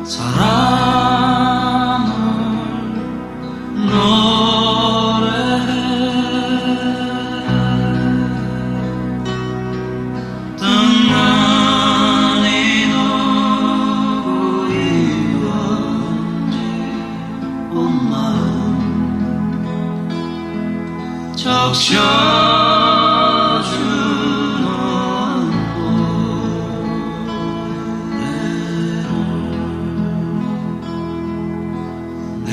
사랑을 노래해 뜬눈이 누구이건지 온 마음 적셔주는 내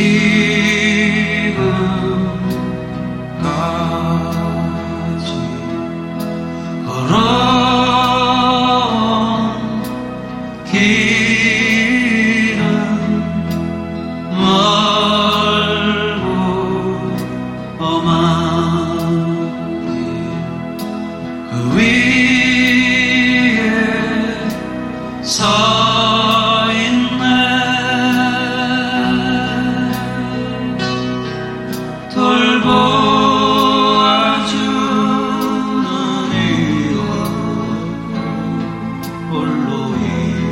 지금까지 걸어온 길은 멀고 험한 길 그 위에 서 있네 돌보아주는 이와 홀로이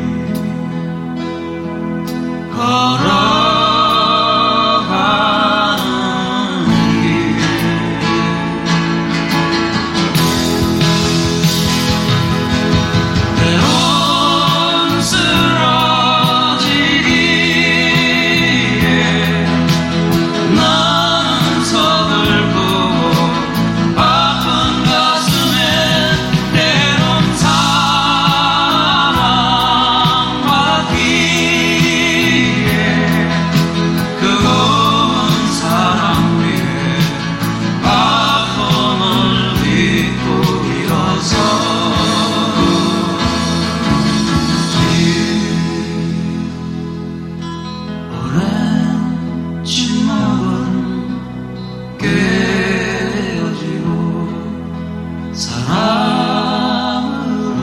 걸어가는 길 때론 쓰러지기에 나는 서글프고 아픈 가슴에 때론 사랑받기에 그 고운 사랑 위에 아픔을 딛고 일어서지 오랜 침묵은 깨어지고 사랑으로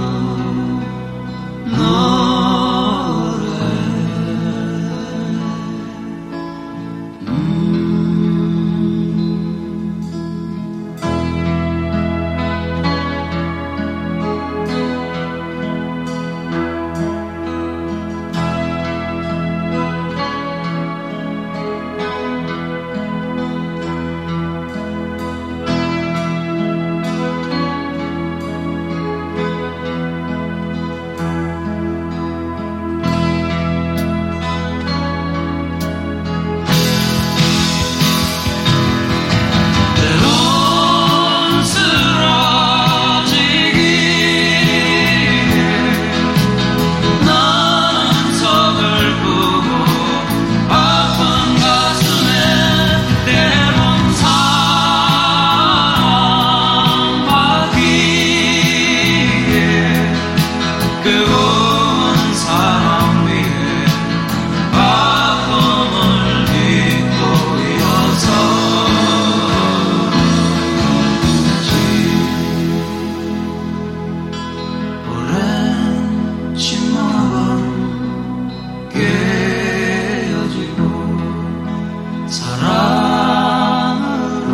때론 쓰러지기에 나는 서글프고 아픈 가슴에 때론 사랑받기에 그 고운 사랑 위에 아픔을 딛고 일어서지 오랜 침묵은 깨어지고 사랑으로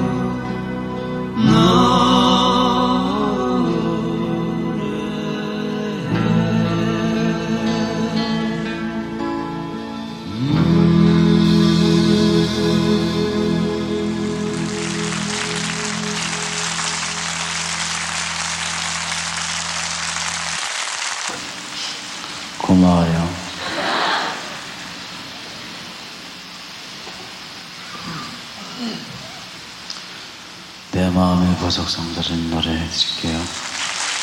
고마워요. 내 마음의 보석 상자를 노래해 드릴게요.